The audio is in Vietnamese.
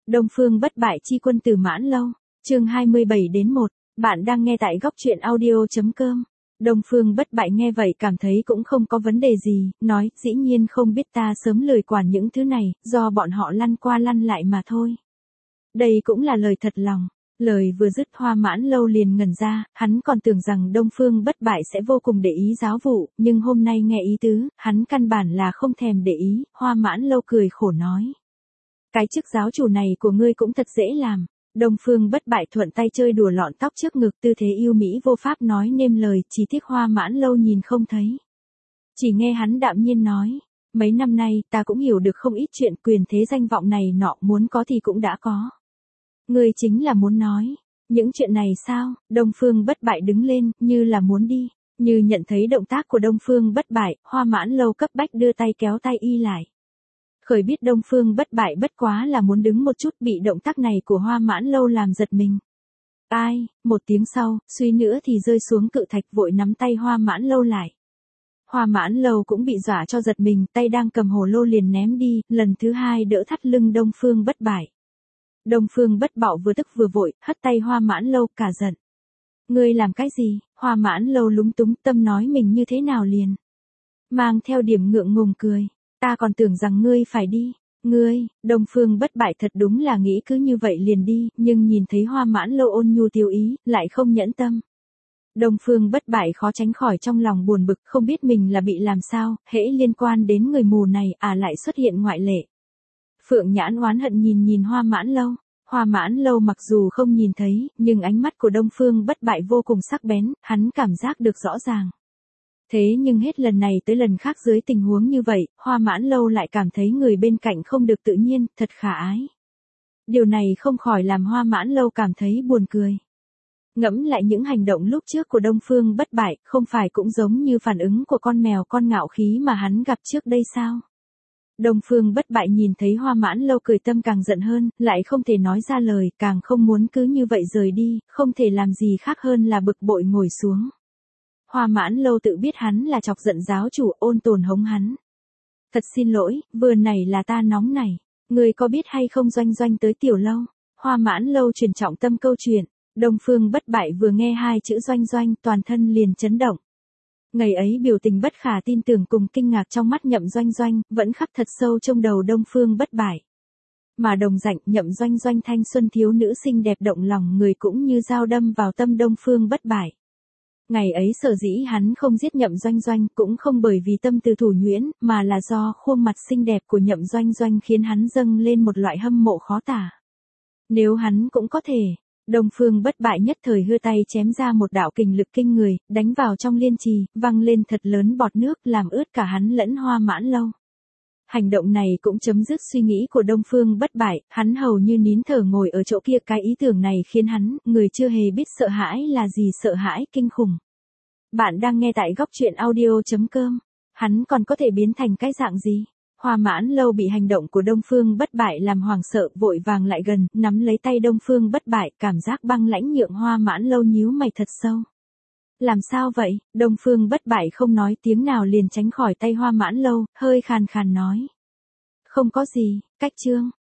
Đông Phương bất bại chi quân Tử Mãn Lâu, chương 27-1, bạn đang nghe tại góc truyện audio.com. Đông Phương bất bại nghe vậy cảm thấy cũng không có vấn đề gì, nói, dĩ nhiên không biết ta sớm lười quản những thứ này, do bọn họ lăn qua lăn lại mà thôi. Đây cũng là lời thật lòng. Lời vừa dứt Hoa Mãn Lâu liền ngẩn ra, hắn còn tưởng rằng Đông Phương bất bại sẽ vô cùng để ý giáo vụ, nhưng hôm nay nghe ý tứ, hắn căn bản là không thèm để ý, Hoa Mãn Lâu cười khổ nói. Cái chức giáo chủ này của ngươi cũng thật dễ làm. Đông Phương bất bại thuận tay chơi đùa lọn tóc trước ngực, tư thế yêu mỹ vô pháp nói nên lời, chỉ tiếc Hoa Mãn Lâu nhìn không thấy. Chỉ nghe hắn đạm nhiên nói, mấy năm nay ta cũng hiểu được không ít chuyện, quyền thế danh vọng này nọ muốn có thì cũng đã có. Ngươi chính là muốn nói, những chuyện này sao? Đông Phương bất bại đứng lên, như là muốn đi, như nhận thấy động tác của Đông Phương bất bại, Hoa Mãn Lâu cấp bách đưa tay kéo tay y lại. Khởi biết Đông Phương bất bại bất quá là muốn đứng một chút, bị động tác này của Hoa Mãn Lâu làm giật mình. Ai, một tiếng sau, suy nữa thì rơi xuống cự thạch, vội nắm tay Hoa Mãn Lâu lại. Hoa Mãn Lâu cũng bị dọa cho giật mình, tay đang cầm hồ lô liền ném đi, lần thứ hai đỡ thắt lưng Đông Phương bất bại. Đông Phương bất bạo vừa tức vừa vội, hất tay Hoa Mãn Lâu, cả giận. Ngươi làm cái gì? Hoa Mãn Lâu lúng túng, tâm nói mình như thế nào liền. Mang theo điểm ngượng ngùng cười. Ta còn tưởng rằng ngươi phải đi. Ngươi, Đông Phương bất bại thật đúng là nghĩ cứ như vậy liền đi, nhưng nhìn thấy Hoa Mãn Lâu ôn nhu tiêu ý, lại không nhẫn tâm. Đông Phương bất bại khó tránh khỏi trong lòng buồn bực, không biết mình là bị làm sao, hễ liên quan đến người mù này lại xuất hiện ngoại lệ. Phượng Nhãn oán hận nhìn Hoa Mãn Lâu. Hoa Mãn Lâu mặc dù không nhìn thấy, nhưng ánh mắt của Đông Phương bất bại vô cùng sắc bén, hắn cảm giác được rõ ràng. Thế nhưng hết lần này tới lần khác dưới tình huống như vậy, Hoa Mãn Lâu lại cảm thấy người bên cạnh không được tự nhiên, thật khả ái. Điều này không khỏi làm Hoa Mãn Lâu cảm thấy buồn cười. Ngẫm lại những hành động lúc trước của Đông Phương bất bại, không phải cũng giống như phản ứng của con mèo con ngạo khí mà hắn gặp trước đây sao? Đông Phương bất bại nhìn thấy Hoa Mãn Lâu cười, tâm càng giận hơn, lại không thể nói ra lời, càng không muốn cứ như vậy rời đi, không thể làm gì khác hơn là bực bội ngồi xuống. Hoa Mãn Lâu tự biết hắn là chọc giận giáo chủ, ôn tồn hống hắn. Thật xin lỗi, vừa nãy là ta nóng nảy, ngươi có biết hay không Doanh Doanh tới Tiểu Lâu? Hoa Mãn Lâu truyền trọng tâm câu chuyện, Đông Phương bất bại vừa nghe hai chữ Doanh Doanh, toàn thân liền chấn động. Ngày ấy biểu tình bất khả tin tưởng cùng kinh ngạc trong mắt Nhậm Doanh Doanh, vẫn khắc thật sâu trong đầu Đông Phương bất bại. Mà đồng dạng Nhậm Doanh Doanh thanh xuân thiếu nữ xinh đẹp động lòng người cũng như dao đâm vào tâm Đông Phương bất bại. Ngày ấy sở dĩ hắn không giết Nhậm Doanh Doanh cũng không bởi vì tâm từ thủ nhuyễn, mà là do khuôn mặt xinh đẹp của Nhậm Doanh Doanh khiến hắn dâng lên một loại hâm mộ khó tả. Nếu hắn cũng có thể, Đông Phương bất bại nhất thời hư tay chém ra một đạo kình lực kinh người, đánh vào trong liên trì, văng lên thật lớn bọt nước, làm ướt cả hắn lẫn Hoa Mãn Lâu. Hành động này cũng chấm dứt suy nghĩ của Đông Phương bất bại, hắn hầu như nín thở ngồi ở chỗ kia, cái ý tưởng này khiến hắn, người chưa hề biết sợ hãi là gì, sợ hãi kinh khủng. Bạn đang nghe tại góc truyện audio.com, hắn còn có thể biến thành cái dạng gì? Hoa Mãn Lâu bị hành động của Đông Phương bất bại làm hoảng sợ, vội vàng lại gần, nắm lấy tay Đông Phương bất bại, cảm giác băng lãnh nhượng Hoa Mãn Lâu nhíu mày thật sâu. Làm sao vậy? Đông Phương bất bại không nói tiếng nào liền tránh khỏi tay Hoa Mãn Lâu, hơi khàn khàn nói. Không có gì, cách chương.